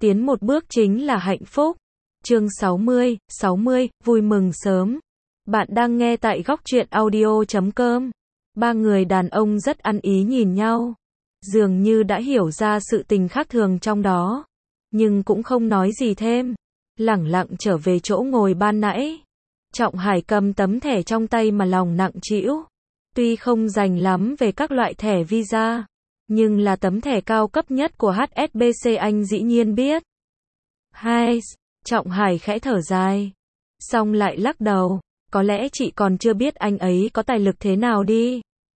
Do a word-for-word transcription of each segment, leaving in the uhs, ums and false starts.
tiến một bước chính là hạnh phúc. Chương sáu mươi, sáu mươi, vui mừng sớm. Bạn đang nghe tại góc truyện audio chấm com. Ba người đàn ông rất ăn ý nhìn nhau, dường như đã hiểu ra sự tình khác thường trong đó, nhưng cũng không nói gì thêm, lẳng lặng trở về chỗ ngồi ban nãy. Trọng Hải cầm tấm thẻ trong tay mà lòng nặng trĩu. Tuy không rành lắm về các loại thẻ visa, nhưng là tấm thẻ cao cấp nhất của hát ét bê xê anh dĩ nhiên biết. Hai, Trọng Hải khẽ thở dài, xong lại lắc đầu, có lẽ chị còn chưa biết anh ấy có tài lực thế nào đi.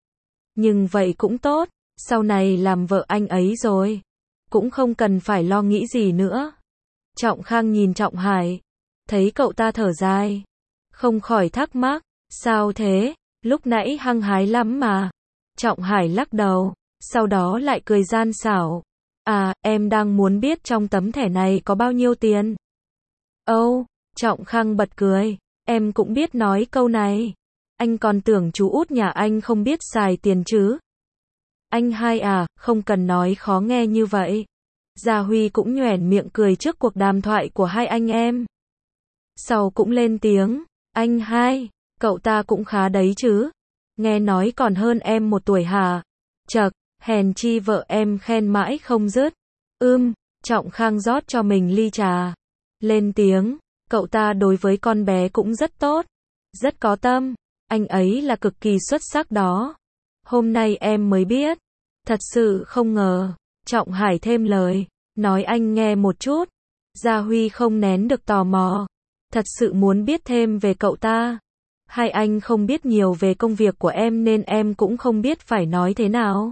Nhưng vậy cũng tốt, sau này làm vợ anh ấy rồi, cũng không cần phải lo nghĩ gì nữa. Trọng Khang nhìn Trọng Hải, thấy cậu ta thở dài, không khỏi thắc mắc, sao thế, lúc nãy hăng hái lắm mà. Trọng Hải lắc đầu, sau đó lại cười gian xảo, à, em đang muốn biết trong tấm thẻ này có bao nhiêu tiền. Âu, oh, Trọng Khang bật cười, em cũng biết nói câu này. Anh còn tưởng chú út nhà anh không biết xài tiền chứ. Anh hai à, không cần nói khó nghe như vậy. Gia Huy cũng nhoẻn miệng cười trước cuộc đàm thoại của hai anh em. Sau cũng lên tiếng, anh hai, cậu ta cũng khá đấy chứ. Nghe nói còn hơn em một tuổi hả? Chậc, hèn chi vợ em khen mãi không dứt. Ưm, Trọng Khang rót cho mình ly trà. Lên tiếng, cậu ta đối với con bé cũng rất tốt, rất có tâm. Anh ấy là cực kỳ xuất sắc đó. Hôm nay em mới biết. Thật sự không ngờ. Trọng Hải thêm lời, nói anh nghe một chút. Gia Huy không nén được tò mò, thật sự muốn biết thêm về cậu ta. Hai anh không biết nhiều về công việc của em nên em cũng không biết phải nói thế nào.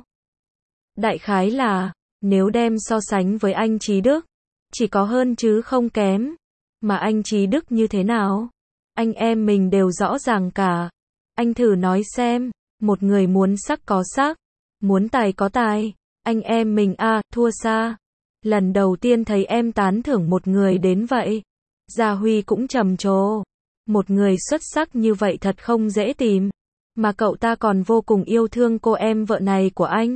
Đại khái là, nếu đem so sánh với anh Trí Đức, chỉ có hơn chứ không kém. Mà anh Trí Đức như thế nào? Anh em mình đều rõ ràng cả. Anh thử nói xem, một người muốn sắc có sắc, muốn tài có tài. Anh em mình a, à, thua xa. Lần đầu tiên thấy em tán thưởng một người đến vậy. Gia Huy cũng trầm trồ. Một người xuất sắc như vậy thật không dễ tìm. Mà cậu ta còn vô cùng yêu thương cô em vợ này của anh.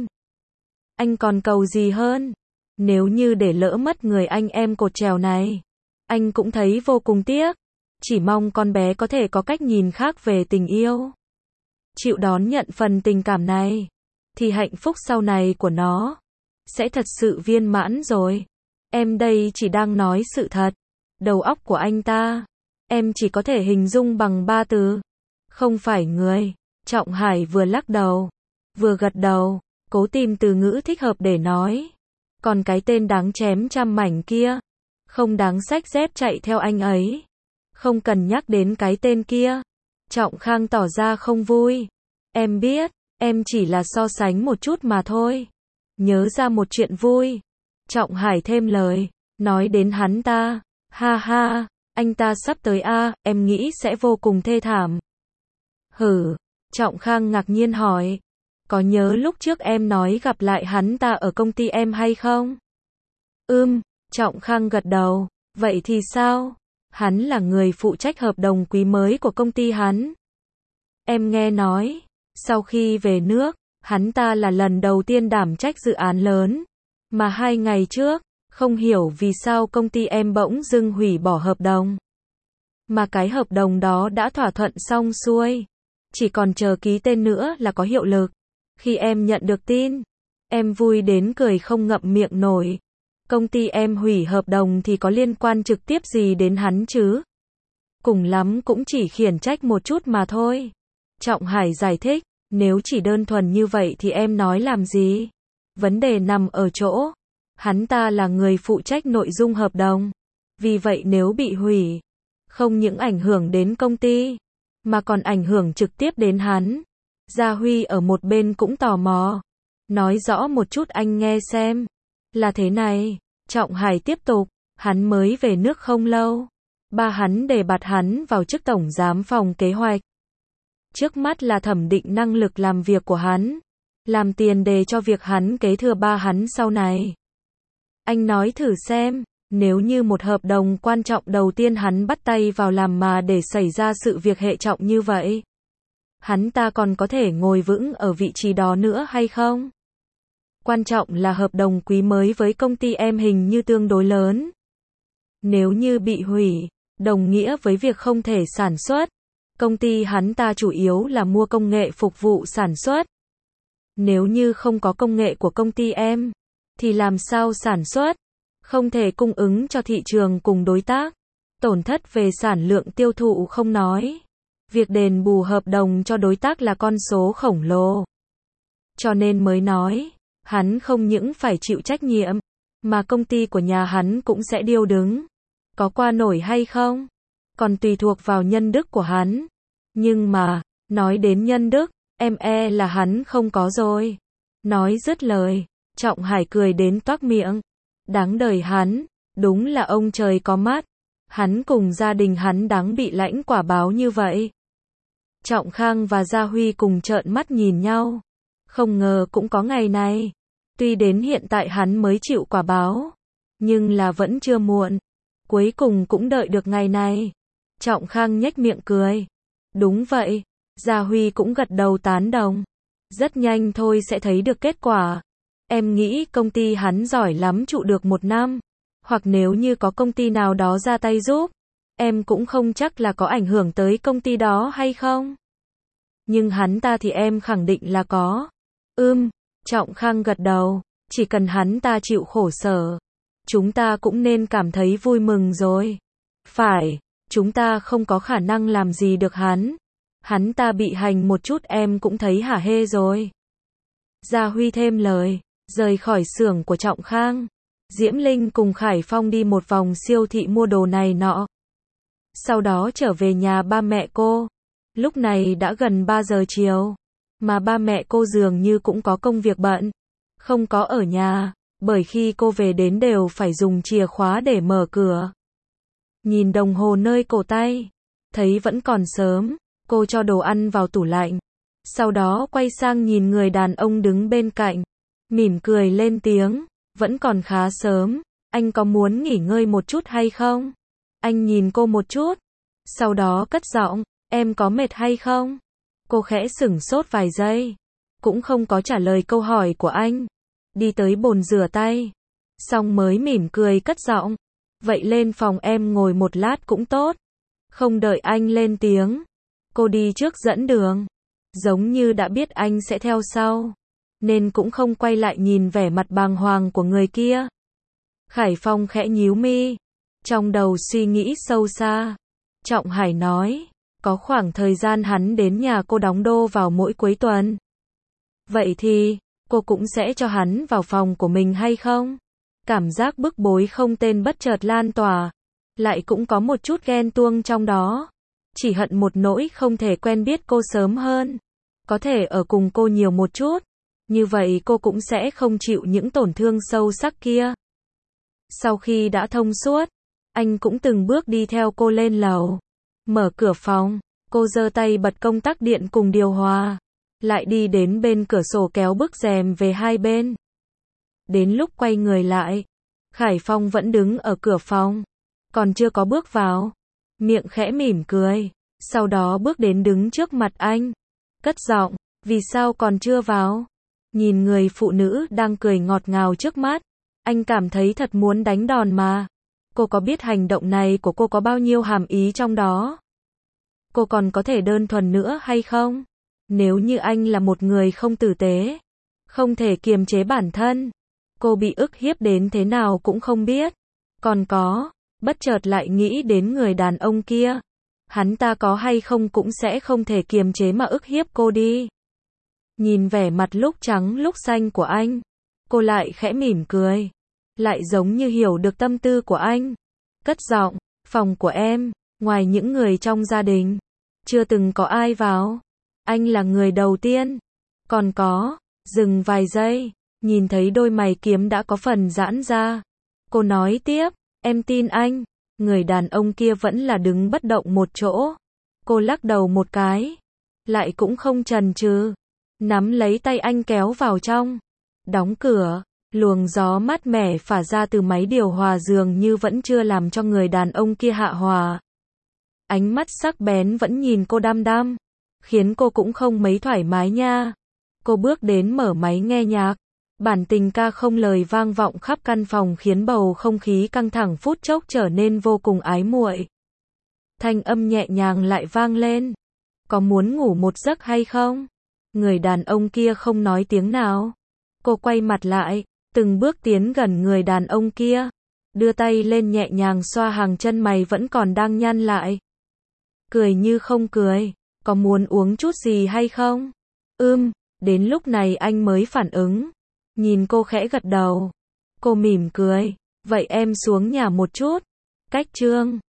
Anh còn cầu gì hơn? Nếu như để lỡ mất người anh em cột trèo này, anh cũng thấy vô cùng tiếc. Chỉ mong con bé có thể có cách nhìn khác về tình yêu. Chịu đón nhận phần tình cảm này, thì hạnh phúc sau này của nó sẽ thật sự viên mãn rồi. Em đây chỉ đang nói sự thật. Đầu óc của anh ta, em chỉ có thể hình dung bằng ba từ. Không phải người. Trọng Hải vừa lắc đầu, vừa gật đầu, cố tìm từ ngữ thích hợp để nói. Còn cái tên đáng chém trăm mảnh kia, không đáng xách dép chạy theo anh ấy. Không cần nhắc đến cái tên kia. Trọng Khang tỏ ra không vui. Em biết, em chỉ là so sánh một chút mà thôi. Nhớ ra một chuyện vui. Trọng Hải thêm lời, nói đến hắn ta. Ha ha, anh ta sắp tới a, em nghĩ sẽ vô cùng thê thảm. Hử, Trọng Khang ngạc nhiên hỏi. Có nhớ lúc trước em nói gặp lại hắn ta ở công ty em hay không? Ừm, Trọng Khang gật đầu. Vậy thì sao? Hắn là người phụ trách hợp đồng quý mới của công ty hắn. Em nghe nói, sau khi về nước, hắn ta là lần đầu tiên đảm trách dự án lớn. Mà hai ngày trước, không hiểu vì sao công ty em bỗng dưng hủy bỏ hợp đồng. Mà cái hợp đồng đó đã thỏa thuận xong xuôi. Chỉ còn chờ ký tên nữa là có hiệu lực. Khi em nhận được tin, em vui đến cười không ngậm miệng nổi. Công ty em hủy hợp đồng thì có liên quan trực tiếp gì đến hắn chứ? Cùng lắm cũng chỉ khiển trách một chút mà thôi. Trọng Hải giải thích, nếu chỉ đơn thuần như vậy thì em nói làm gì? Vấn đề nằm ở chỗ, hắn ta là người phụ trách nội dung hợp đồng. Vì vậy nếu bị hủy, không những ảnh hưởng đến công ty, mà còn ảnh hưởng trực tiếp đến hắn. Gia Huy ở một bên cũng tò mò. Nói rõ một chút anh nghe xem. Là thế này, Trọng Hải tiếp tục, hắn mới về nước không lâu. Ba hắn đề bạt hắn vào chức tổng giám phòng kế hoạch. Trước mắt là thẩm định năng lực làm việc của hắn, làm tiền đề cho việc hắn kế thừa ba hắn sau này. Anh nói thử xem, nếu như một hợp đồng quan trọng đầu tiên hắn bắt tay vào làm mà để xảy ra sự việc hệ trọng như vậy, hắn ta còn có thể ngồi vững ở vị trí đó nữa hay không? Quan trọng là hợp đồng quý mới với công ty em hình như tương đối lớn. Nếu như bị hủy, đồng nghĩa với việc không thể sản xuất. Công ty hắn ta chủ yếu là mua công nghệ phục vụ sản xuất. Nếu như không có công nghệ của công ty em, thì làm sao sản xuất? Không thể cung ứng cho thị trường cùng đối tác. Tổn thất về sản lượng tiêu thụ không nói. Việc đền bù hợp đồng cho đối tác là con số khổng lồ. Cho nên mới nói, hắn không những phải chịu trách nhiệm, mà công ty của nhà hắn cũng sẽ điêu đứng. Có qua nổi hay không? Còn tùy thuộc vào nhân đức của hắn. Nhưng mà, nói đến nhân đức, em e là hắn không có rồi. Nói dứt lời, Trọng Hải cười đến toác miệng. Đáng đời hắn, đúng là ông trời có mắt. Hắn cùng gia đình hắn đáng bị lãnh quả báo như vậy. Trọng Khang và Gia Huy cùng trợn mắt nhìn nhau. Không ngờ cũng có ngày này. Tuy đến hiện tại hắn mới chịu quả báo, nhưng là vẫn chưa muộn. Cuối cùng cũng đợi được ngày này. Trọng Khang nhếch miệng cười. Đúng vậy. Gia Huy cũng gật đầu tán đồng. Rất nhanh thôi sẽ thấy được kết quả. Em nghĩ công ty hắn giỏi lắm trụ được một năm. Hoặc nếu như có công ty nào đó ra tay giúp, em cũng không chắc là có ảnh hưởng tới công ty đó hay không. Nhưng hắn ta thì em khẳng định là có. Ưm, Trọng Khang gật đầu. Chỉ cần hắn ta chịu khổ sở, chúng ta cũng nên cảm thấy vui mừng rồi. Phải, chúng ta không có khả năng làm gì được hắn. Hắn ta bị hành một chút em cũng thấy hả hê rồi. Gia Huy thêm lời, rời khỏi xưởng của Trọng Khang. Diễm Linh cùng Khải Phong đi một vòng siêu thị mua đồ này nọ. Sau đó trở về nhà ba mẹ cô. Lúc này đã gần ba giờ chiều. Mà ba mẹ cô dường như cũng có công việc bận. Không có ở nhà, bởi khi cô về đến đều phải dùng chìa khóa để mở cửa. Nhìn đồng hồ nơi cổ tay, thấy vẫn còn sớm, cô cho đồ ăn vào tủ lạnh. Sau đó quay sang nhìn người đàn ông đứng bên cạnh, mỉm cười lên tiếng, vẫn còn khá sớm, anh có muốn nghỉ ngơi một chút hay không? Anh nhìn cô một chút, sau đó cất giọng, em có mệt hay không? Cô khẽ sửng sốt vài giây, cũng không có trả lời câu hỏi của anh. Đi tới bồn rửa tay, xong mới mỉm cười cất giọng, vậy lên phòng em ngồi một lát cũng tốt. Không đợi anh lên tiếng, cô đi trước dẫn đường, giống như đã biết anh sẽ theo sau, nên cũng không quay lại nhìn vẻ mặt bàng hoàng của người kia. Khải Phong khẽ nhíu mi, trong đầu suy nghĩ sâu xa. Trọng Hải nói, có khoảng thời gian hắn đến nhà cô đóng đô vào mỗi cuối tuần. Vậy thì, cô cũng sẽ cho hắn vào phòng của mình hay không? Cảm giác bức bối không tên bất chợt lan tỏa, lại cũng có một chút ghen tuông trong đó. Chỉ hận một nỗi không thể quen biết cô sớm hơn. Có thể ở cùng cô nhiều một chút. Như vậy cô cũng sẽ không chịu những tổn thương sâu sắc kia. Sau khi đã thông suốt, anh cũng từng bước đi theo cô lên lầu. Mở cửa phòng, cô giơ tay bật công tắc điện cùng điều hòa. Lại đi đến bên cửa sổ kéo bức rèm về hai bên. Đến lúc quay người lại, Khải Phong vẫn đứng ở cửa phòng, còn chưa có bước vào. Miệng khẽ mỉm cười, sau đó bước đến đứng trước mặt anh. Cất giọng, vì sao còn chưa vào? Nhìn người phụ nữ đang cười ngọt ngào trước mắt, anh cảm thấy thật muốn đánh đòn mà. Cô có biết hành động này của cô có bao nhiêu hàm ý trong đó? Cô còn có thể đơn thuần nữa hay không? Nếu như anh là một người không tử tế, không thể kiềm chế bản thân, cô bị ức hiếp đến thế nào cũng không biết. Còn có, bất chợt lại nghĩ đến người đàn ông kia. Hắn ta có hay không cũng sẽ không thể kiềm chế mà ức hiếp cô đi. Nhìn vẻ mặt lúc trắng lúc xanh của anh, cô lại khẽ mỉm cười. Lại giống như hiểu được tâm tư của anh. Cất giọng, phòng của em, ngoài những người trong gia đình, chưa từng có ai vào. Anh là người đầu tiên. Còn có, dừng vài giây, nhìn thấy đôi mày kiếm đã có phần giãn ra. Cô nói tiếp, em tin anh. Người đàn ông kia vẫn là đứng bất động một chỗ. Cô lắc đầu một cái, lại cũng không chần chừ, nắm lấy tay anh kéo vào trong. Đóng cửa, luồng gió mát mẻ phả ra từ máy điều hòa dường như vẫn chưa làm cho người đàn ông kia hạ hòa. Ánh mắt sắc bén vẫn nhìn cô đăm đăm, khiến cô cũng không mấy thoải mái nha. Cô bước đến mở máy nghe nhạc, Bản tình ca không lời vang vọng khắp căn phòng khiến bầu không khí căng thẳng phút chốc trở nên vô cùng ái muội. Thanh âm nhẹ nhàng lại vang lên. Có muốn ngủ một giấc hay không? Người đàn ông kia không nói tiếng nào. Cô quay mặt lại, từng bước tiến gần người đàn ông kia, đưa tay lên nhẹ nhàng xoa hàng chân mày vẫn còn đang nhăn lại. Cười như không cười, có muốn uống chút gì hay không? Ưm, đến lúc này anh mới phản ứng. Nhìn cô khẽ gật đầu. Cô mỉm cười, vậy em xuống nhà một chút. Cách Trương